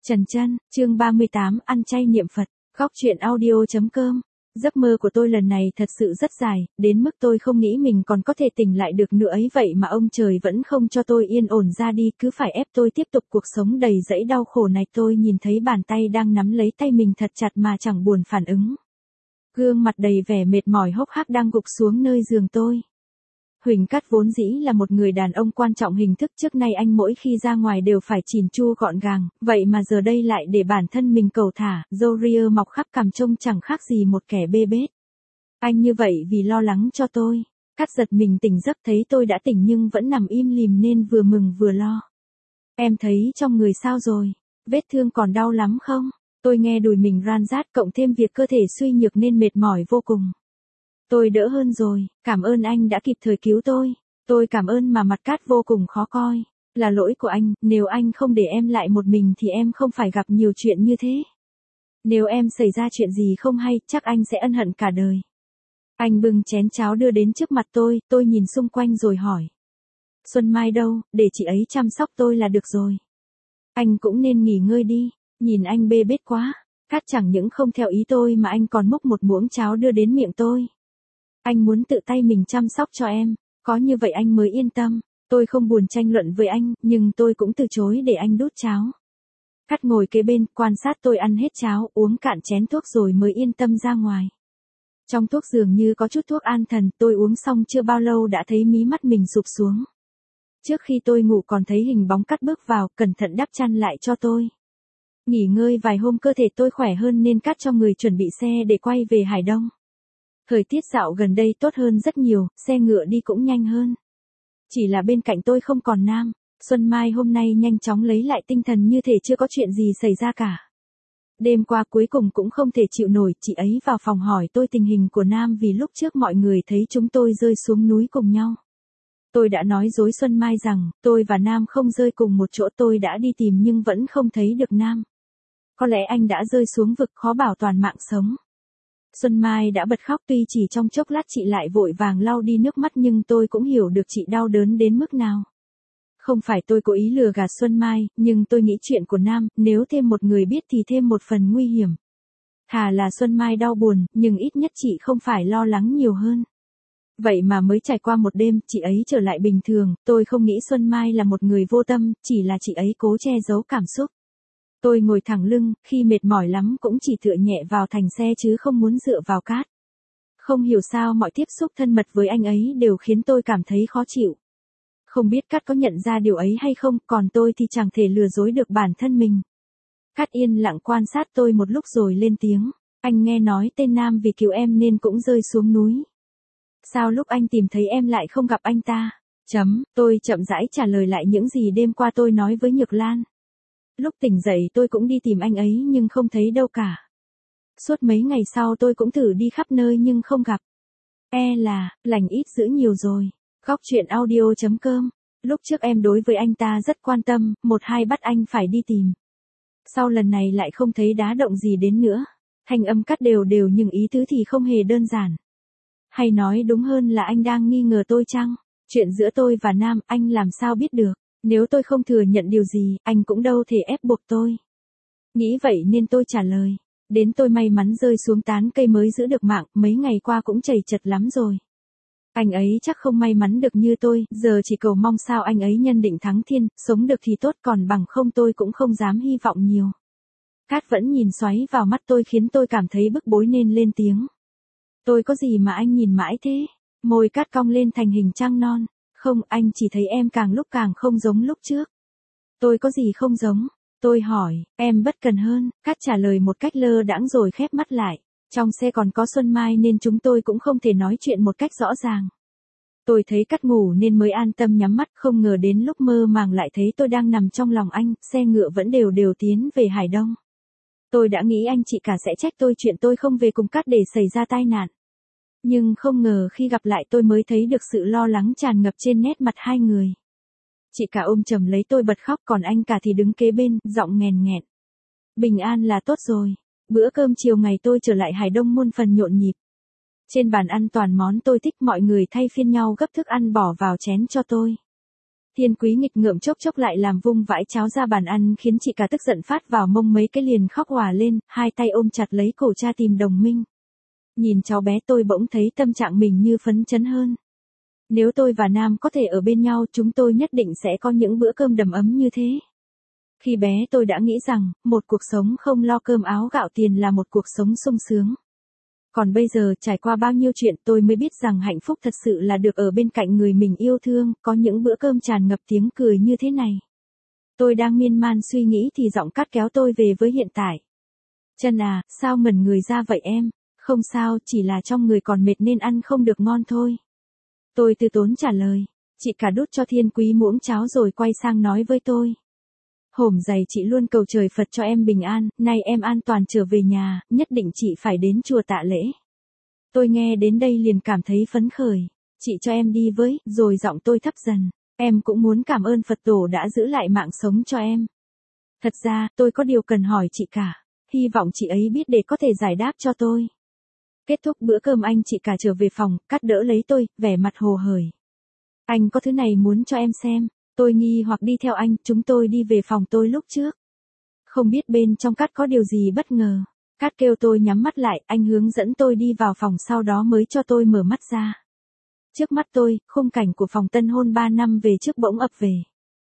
Trần Chân, chương 38, ăn chay niệm Phật, góc truyện audio.com. Giấc mơ của tôi lần này thật sự rất dài, đến mức tôi không nghĩ mình còn có thể tỉnh lại được nữa ấy, vậy mà ông trời vẫn không cho tôi yên ổn ra đi, cứ phải ép tôi tiếp tục cuộc sống đầy dẫy đau khổ này. Tôi nhìn thấy bàn tay đang nắm lấy tay mình thật chặt mà chẳng buồn phản ứng. Gương mặt đầy vẻ mệt mỏi hốc hác đang gục xuống nơi giường tôi. Huỳnh Cát vốn dĩ là một người đàn ông quan trọng hình thức, trước nay anh mỗi khi ra ngoài đều phải chỉn chu gọn gàng, vậy mà giờ đây lại để bản thân mình cẩu thả, râu ria mọc khắp cằm trông chẳng khác gì một kẻ bê bết. Anh như vậy vì lo lắng cho tôi. Cát giật mình tỉnh giấc thấy tôi đã tỉnh nhưng vẫn nằm im lìm nên vừa mừng vừa lo. Em thấy trong người sao rồi? Vết thương còn đau lắm không? Tôi nghe đùi mình ran rát, cộng thêm việc cơ thể suy nhược nên mệt mỏi vô cùng. Tôi đỡ hơn rồi, cảm ơn anh đã kịp thời cứu tôi. Tôi cảm ơn mà mặt Cát vô cùng khó coi. Là lỗi của anh, nếu anh không để em lại một mình thì em không phải gặp nhiều chuyện như thế. Nếu em xảy ra chuyện gì không hay, chắc anh sẽ ân hận cả đời. Anh bưng chén cháo đưa đến trước mặt tôi nhìn xung quanh rồi hỏi. Xuân Mai đâu, để chị ấy chăm sóc tôi là được rồi. Anh cũng nên nghỉ ngơi đi, nhìn anh bê bết quá. Cát chẳng những không theo ý tôi mà anh còn múc một muỗng cháo đưa đến miệng tôi. Anh muốn tự tay mình chăm sóc cho em, có như vậy anh mới yên tâm. Tôi không buồn tranh luận với anh, nhưng tôi cũng từ chối để anh đút cháo. Cát ngồi kế bên, quan sát tôi ăn hết cháo, uống cạn chén thuốc rồi mới yên tâm ra ngoài. Trong thuốc dường như có chút thuốc an thần, tôi uống xong chưa bao lâu đã thấy mí mắt mình sụp xuống. Trước khi tôi ngủ còn thấy hình bóng Cát bước vào, cẩn thận đắp chăn lại cho tôi. Nghỉ ngơi vài hôm cơ thể tôi khỏe hơn nên Cát cho người chuẩn bị xe để quay về Hải Đông. Thời tiết dạo gần đây tốt hơn rất nhiều, xe ngựa đi cũng nhanh hơn. Chỉ là bên cạnh tôi không còn Nam. Xuân Mai hôm nay nhanh chóng lấy lại tinh thần như thể chưa có chuyện gì xảy ra cả. Đêm qua cuối cùng cũng không thể chịu nổi, chị ấy vào phòng hỏi tôi tình hình của Nam vì lúc trước mọi người thấy chúng tôi rơi xuống núi cùng nhau. Tôi đã nói dối Xuân Mai rằng tôi và Nam không rơi cùng một chỗ, tôi đã đi tìm nhưng vẫn không thấy được Nam. Có lẽ anh đã rơi xuống vực, khó bảo toàn mạng sống. Xuân Mai đã bật khóc, tuy chỉ trong chốc lát chị lại vội vàng lau đi nước mắt nhưng tôi cũng hiểu được chị đau đớn đến mức nào. Không phải tôi cố ý lừa gạt Xuân Mai, nhưng tôi nghĩ chuyện của Nam, nếu thêm một người biết thì thêm một phần nguy hiểm. Thà là Xuân Mai đau buồn, nhưng ít nhất chị không phải lo lắng nhiều hơn. Vậy mà mới trải qua một đêm, chị ấy trở lại bình thường, tôi không nghĩ Xuân Mai là một người vô tâm, chỉ là chị ấy cố che giấu cảm xúc. Tôi ngồi thẳng lưng, khi mệt mỏi lắm cũng chỉ tựa nhẹ vào thành xe chứ không muốn dựa vào Cát. Không hiểu sao mọi tiếp xúc thân mật với anh ấy đều khiến tôi cảm thấy khó chịu. Không biết Cát có nhận ra điều ấy hay không, còn tôi thì chẳng thể lừa dối được bản thân mình. Cát yên lặng quan sát tôi một lúc rồi lên tiếng. Anh nghe nói tên Nam vì cứu em nên cũng rơi xuống núi. Sao lúc anh tìm thấy em lại không gặp anh ta? Tôi chậm rãi trả lời lại những gì đêm qua tôi nói với Nhược Lan. Lúc tỉnh dậy tôi cũng đi tìm anh ấy nhưng không thấy đâu cả. Suốt mấy ngày sau tôi cũng thử đi khắp nơi nhưng không gặp. Lành ít dữ nhiều rồi. Góc truyện audio.com. Lúc trước em đối với anh ta rất quan tâm, một hai bắt anh phải đi tìm. Sau lần này lại không thấy đá động gì đến nữa. Thanh âm Cát đều đều nhưng ý tứ thì không hề đơn giản. Hay nói đúng hơn là anh đang nghi ngờ tôi chăng? Chuyện giữa tôi và Nam anh làm sao biết được? Nếu tôi không thừa nhận điều gì, anh cũng đâu thể ép buộc tôi. Nghĩ vậy nên tôi trả lời. Đến tôi may mắn rơi xuống tán cây mới giữ được mạng, mấy ngày qua cũng trầy chật lắm rồi. Anh ấy chắc không may mắn được như tôi, giờ chỉ cầu mong sao anh ấy nhân định thắng thiên, sống được thì tốt, còn bằng không tôi cũng không dám hy vọng nhiều. Cát vẫn nhìn xoáy vào mắt tôi khiến tôi cảm thấy bức bối nên lên tiếng. Tôi có gì mà anh nhìn mãi thế? Môi Cát cong lên thành hình trăng non. Không, anh chỉ thấy em càng lúc càng không giống lúc trước. Tôi có gì không giống? Tôi hỏi, em bất cần hơn. Cát trả lời một cách lơ đãng rồi khép mắt lại. Trong xe còn có Xuân Mai nên chúng tôi cũng không thể nói chuyện một cách rõ ràng. Tôi thấy Cát ngủ nên mới an tâm nhắm mắt, không ngờ đến lúc mơ màng lại thấy tôi đang nằm trong lòng anh, xe ngựa vẫn đều đều tiến về Hải Đông. Tôi đã nghĩ anh chị cả sẽ trách tôi chuyện tôi không về cùng Cát để xảy ra tai nạn. Nhưng không ngờ khi gặp lại tôi mới thấy được sự lo lắng tràn ngập trên nét mặt hai người. Chị cả ôm chầm lấy tôi bật khóc, còn anh cả thì đứng kế bên, giọng nghèn nghẹn. Bình an là tốt rồi. Bữa cơm chiều ngày tôi trở lại Hải Đông muôn phần nhộn nhịp. Trên bàn ăn toàn món tôi thích, mọi người thay phiên nhau gấp thức ăn bỏ vào chén cho tôi. Thiên Quý nghịch ngợm chốc chốc lại làm vung vãi cháo ra bàn ăn khiến chị cả tức giận phát vào mông mấy cái liền khóc òa lên, hai tay ôm chặt lấy cổ cha tìm đồng minh. Nhìn cháu bé tôi bỗng thấy tâm trạng mình như phấn chấn hơn. Nếu tôi và Nam có thể ở bên nhau chúng tôi nhất định sẽ có những bữa cơm đầm ấm như thế. Khi bé tôi đã nghĩ rằng, một cuộc sống không lo cơm áo gạo tiền là một cuộc sống sung sướng. Còn bây giờ trải qua bao nhiêu chuyện tôi mới biết rằng hạnh phúc thật sự là được ở bên cạnh người mình yêu thương, có những bữa cơm tràn ngập tiếng cười như thế này. Tôi đang miên man suy nghĩ thì giọng Cát kéo tôi về với hiện tại. Chân à, sao ngẩn người ra vậy em? Không sao, chỉ là trong người còn mệt nên ăn không được ngon thôi. Tôi từ tốn trả lời. Chị cả đút cho Thiên Quý muỗng cháo rồi quay sang nói với tôi. Hổm dày chị luôn cầu trời Phật cho em bình an, nay em an toàn trở về nhà, nhất định chị phải đến chùa tạ lễ. Tôi nghe đến đây liền cảm thấy phấn khởi. Chị cho em đi với, rồi giọng tôi thấp dần. Em cũng muốn cảm ơn Phật tổ đã giữ lại mạng sống cho em. Thật ra, tôi có điều cần hỏi chị cả. Hy vọng chị ấy biết để có thể giải đáp cho tôi. Kết thúc bữa cơm anh chị cả trở về phòng, Cát đỡ lấy tôi, vẻ mặt hồ hởi. Anh có thứ này muốn cho em xem. Tôi nghi hoặc đi theo anh, chúng tôi đi về phòng tôi lúc trước. Không biết bên trong Cát có điều gì bất ngờ. Cát kêu tôi nhắm mắt lại, anh hướng dẫn tôi đi vào phòng sau đó mới cho tôi mở mắt ra. Trước mắt tôi, khung cảnh của phòng tân hôn 3 năm về trước bỗng ập về.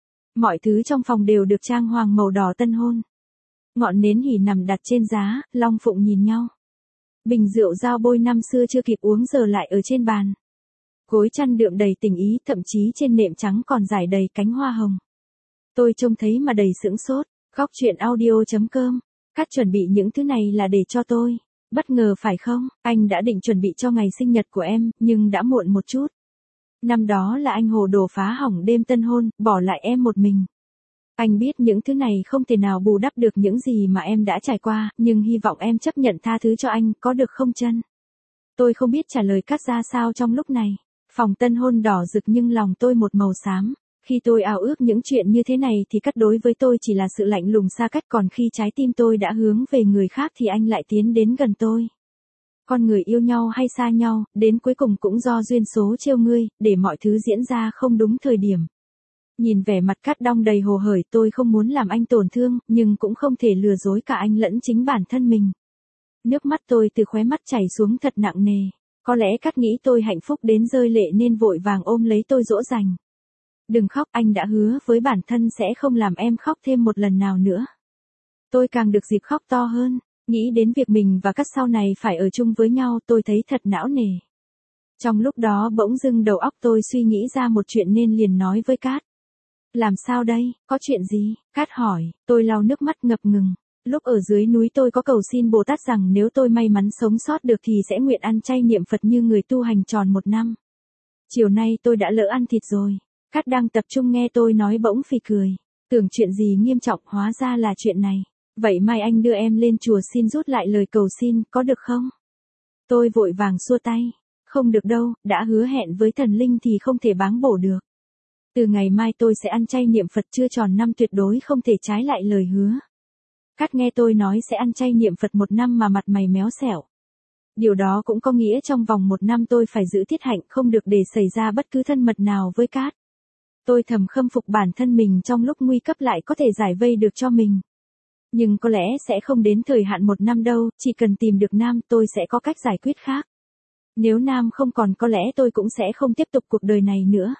Mọi thứ trong phòng đều được trang hoàng màu đỏ tân hôn. Ngọn nến hỉ nằm đặt trên giá, Long Phụng nhìn nhau. Bình rượu dao bôi năm xưa chưa kịp uống giờ lại ở trên bàn. Gối chăn đượm đầy tình ý, thậm chí trên nệm trắng còn rải đầy cánh hoa hồng. Tôi trông thấy mà đầy sững sốt. Góc truyện audio.com. Cát chuẩn bị những thứ này là để cho tôi. Bất ngờ phải không? Anh đã định chuẩn bị cho ngày sinh nhật của em, nhưng đã muộn một chút. Năm đó là anh hồ đồ phá hỏng đêm tân hôn, bỏ lại em một mình. Anh biết những thứ này không thể nào bù đắp được những gì mà em đã trải qua, nhưng hy vọng em chấp nhận tha thứ cho anh, có được không chân? Tôi không biết trả lời Cát ra sao trong lúc này. Phòng tân hôn đỏ rực nhưng lòng tôi một màu xám. Khi tôi ao ước những chuyện như thế này thì Cát đối với tôi chỉ là sự lạnh lùng xa cách, còn khi trái tim tôi đã hướng về người khác thì anh lại tiến đến gần tôi. Con người yêu nhau hay xa nhau, đến cuối cùng cũng do duyên số trêu ngươi, để mọi thứ diễn ra không đúng thời điểm. Nhìn vẻ mặt Cát đong đầy hồ hởi, tôi không muốn làm anh tổn thương, nhưng cũng không thể lừa dối cả anh lẫn chính bản thân mình. Nước mắt tôi từ khóe mắt chảy xuống thật nặng nề. Có lẽ Cát nghĩ tôi hạnh phúc đến rơi lệ nên vội vàng ôm lấy tôi dỗ dành. Đừng khóc, anh đã hứa với bản thân sẽ không làm em khóc thêm một lần nào nữa. Tôi càng được dịp khóc to hơn. Nghĩ đến việc mình và Cát sau này phải ở chung với nhau tôi thấy thật não nề. Trong lúc đó bỗng dưng đầu óc tôi suy nghĩ ra một chuyện nên liền nói với Cát. Làm sao đây, có chuyện gì? Cát hỏi, tôi lau nước mắt ngập ngừng. Lúc ở dưới núi tôi có cầu xin Bồ Tát rằng nếu tôi may mắn sống sót được thì sẽ nguyện ăn chay niệm Phật như người tu hành tròn 1 năm. Chiều nay tôi đã lỡ ăn thịt rồi. Cát đang tập trung nghe tôi nói bỗng phì cười. Tưởng chuyện gì nghiêm trọng hóa ra là chuyện này. Vậy mai anh đưa em lên chùa xin rút lại lời cầu xin, có được không? Tôi vội vàng xua tay. Không được đâu, đã hứa hẹn với thần linh thì không thể báng bổ được. Từ ngày mai tôi sẽ ăn chay niệm Phật chưa tròn năm, tuyệt đối không thể trái lại lời hứa. Cát nghe tôi nói sẽ ăn chay niệm Phật 1 năm mà mặt mày méo xẻo. Điều đó cũng có nghĩa trong vòng 1 năm tôi phải giữ tiết hạnh, không được để xảy ra bất cứ thân mật nào với Cát. Tôi thầm khâm phục bản thân mình trong lúc nguy cấp lại có thể giải vây được cho mình. Nhưng có lẽ sẽ không đến thời hạn 1 năm đâu, chỉ cần tìm được Nam tôi sẽ có cách giải quyết khác. Nếu Nam không còn có lẽ tôi cũng sẽ không tiếp tục cuộc đời này nữa.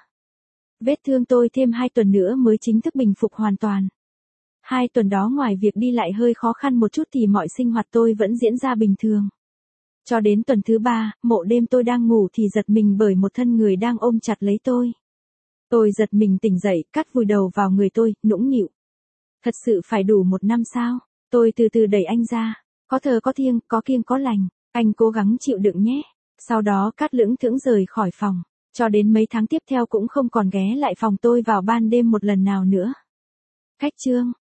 Vết thương tôi thêm 2 tuần nữa mới chính thức bình phục hoàn toàn. 2 tuần đó ngoài việc đi lại hơi khó khăn một chút thì mọi sinh hoạt tôi vẫn diễn ra bình thường. Cho đến tuần thứ 3, mộ đêm tôi đang ngủ thì giật mình bởi một thân người đang ôm chặt lấy tôi. Tôi giật mình tỉnh dậy, Cát vùi đầu vào người tôi, nũng nịu. Thật sự phải đủ 1 năm sao? Tôi từ từ đẩy anh ra. Có thờ có thiêng, có kiêng có lành. Anh cố gắng chịu đựng nhé. Sau đó Cát lững thững rời khỏi phòng. Cho đến mấy tháng tiếp theo cũng không còn ghé lại phòng tôi vào ban đêm một lần nào nữa. Khách chương.